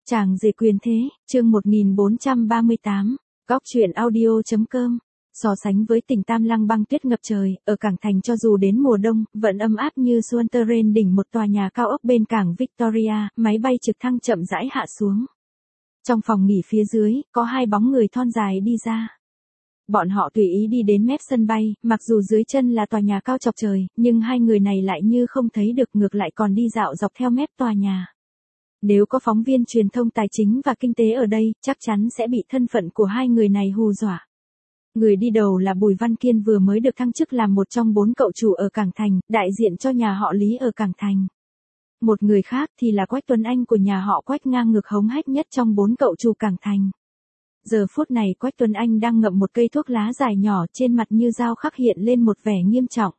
Chàng rể quyền thế, chương 1438, góc truyện audio.com. So sánh với tỉnh Tam Lăng băng tuyết ngập trời, ở cảng thành cho dù đến mùa đông, vẫn ấm áp như xuân tơ rên đỉnh một tòa nhà cao ốc bên cảng Victoria, máy bay trực thăng chậm rãi hạ xuống. Trong phòng nghỉ phía dưới, có hai bóng người thon dài đi ra. Bọn họ tùy ý đi đến mép sân bay, mặc dù dưới chân là tòa nhà cao chọc trời, nhưng hai người này lại như không thấy được, ngược lại còn đi dạo dọc theo mép tòa nhà. Nếu có phóng viên truyền thông tài chính và kinh tế ở đây, chắc chắn sẽ bị thân phận của hai người này hù dọa. Người đi đầu là Bùi Văn Kiên, vừa mới được thăng chức làm một trong 4 cậu chủ ở cảng thành, đại diện cho nhà họ Lý ở cảng thành. Một người khác thì là Quách Tuấn Anh của nhà họ Quách, ngang ngược hống hách nhất trong 4 cậu chủ cảng thành. Giờ phút này Quách Tuấn Anh đang ngậm một cây thuốc lá dài nhỏ, trên mặt như dao khắc hiện lên một vẻ nghiêm trọng.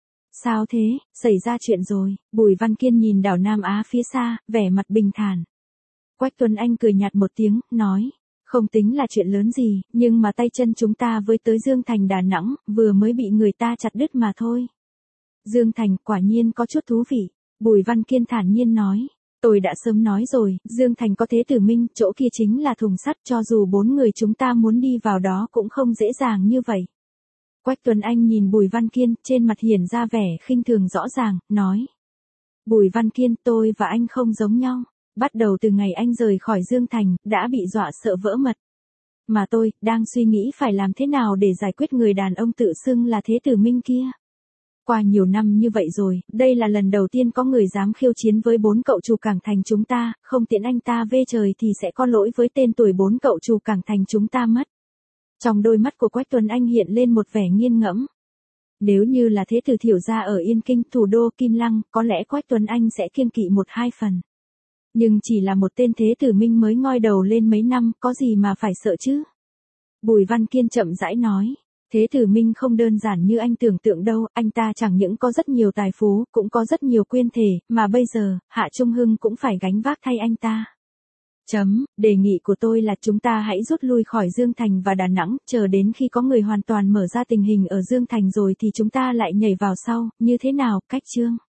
Sao thế, xảy ra chuyện rồi? Bùi Văn Kiên nhìn đảo Nam Á phía xa, vẻ mặt bình thản. Quách Tuấn Anh cười nhạt một tiếng, nói, không tính là chuyện lớn gì, nhưng mà tay chân chúng ta với tới Dương Thành Đà Nẵng, vừa mới bị người ta chặt đứt mà thôi. Dương Thành, quả nhiên có chút thú vị. Bùi Văn Kiên thản nhiên nói, tôi đã sớm nói rồi, Dương Thành có Thế Tử Minh, chỗ kia chính là thùng sắt, cho dù 4 người chúng ta muốn đi vào đó cũng không dễ dàng như vậy. Quách Tuấn Anh nhìn Bùi Văn Kiên, trên mặt hiển ra vẻ khinh thường rõ ràng, nói. Bùi Văn Kiên, tôi và anh không giống nhau. Bắt đầu từ ngày anh rời khỏi Dương Thành, đã bị dọa sợ vỡ mật. Mà tôi, đang suy nghĩ phải làm thế nào để giải quyết người đàn ông tự xưng là Thế Tử Minh kia. Qua nhiều năm như vậy rồi, đây là lần đầu tiên có người dám khiêu chiến với 4 cậu chủ cảng thành chúng ta, không tiện anh ta về trời thì sẽ có lỗi với tên tuổi 4 cậu chủ cảng thành chúng ta mất. Trong đôi mắt của Quách Tuấn Anh hiện lên một vẻ nghiền ngẫm. Nếu như là Thế Tử Thiểu gia ở Yên Kinh, thủ đô Kim Lăng, có lẽ Quách Tuấn Anh sẽ kiêng kỵ 1-2 phần. Nhưng chỉ là một tên Thế Tử Minh mới ngoi đầu lên mấy năm, có gì mà phải sợ chứ? Bùi Văn Kiên chậm rãi nói, Thế Tử Minh không đơn giản như anh tưởng tượng đâu, anh ta chẳng những có rất nhiều tài phú, cũng có rất nhiều quyền thể, mà bây giờ, Hạ Trung Hưng cũng phải gánh vác thay anh ta. Đề nghị của tôi là chúng ta hãy rút lui khỏi Dương Thành và Đà Nẵng, chờ đến khi có người hoàn toàn mở ra tình hình ở Dương Thành rồi thì chúng ta lại nhảy vào sau, như thế nào, Cách Trương?